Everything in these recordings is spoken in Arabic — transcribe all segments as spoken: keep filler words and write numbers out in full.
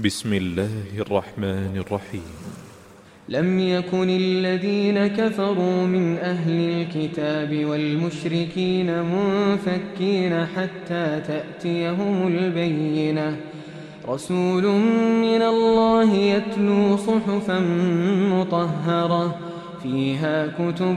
بسم الله الرحمن الرحيم. لم يكن الذين كفروا من أهل الكتاب والمشركين منفكين حتى تأتيهم البينة. رسول من الله يتلو صحفا مطهرة فيها كتب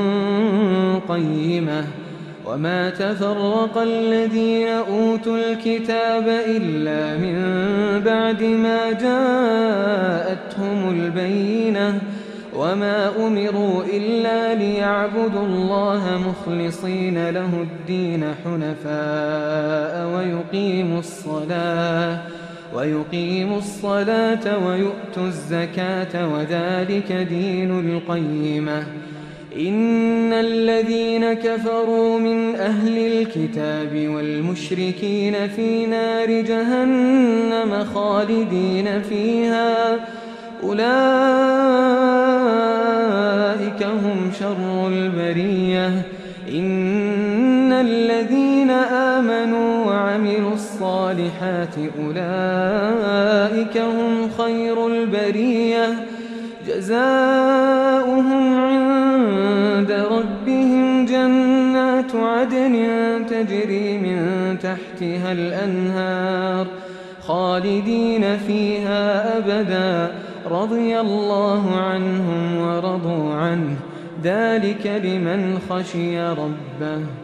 قيمة وما تفرق الذين أوتوا الكتاب إلا من بعد ما جاءتهم البينة وما أمروا إلا ليعبدوا الله مخلصين له الدين حنفاء ويقيموا الصلاة ويقيموا الصلاة ويؤتوا الزكاة وذلك دين القيمة. إن الذين كفروا من أهل الكتاب والمشركين في نار جهنم خالدين فيها أولئك هم شر البرية. إن الذين آمنوا وعملوا الصالحات أولئك هم خير البرية جزاؤهم عند ربهم جنات عدن تجري من تحتها الأنهار خالدين فيها أبدا رضي الله عنهم ورضوا عنه ذلك لمن خشي ربه.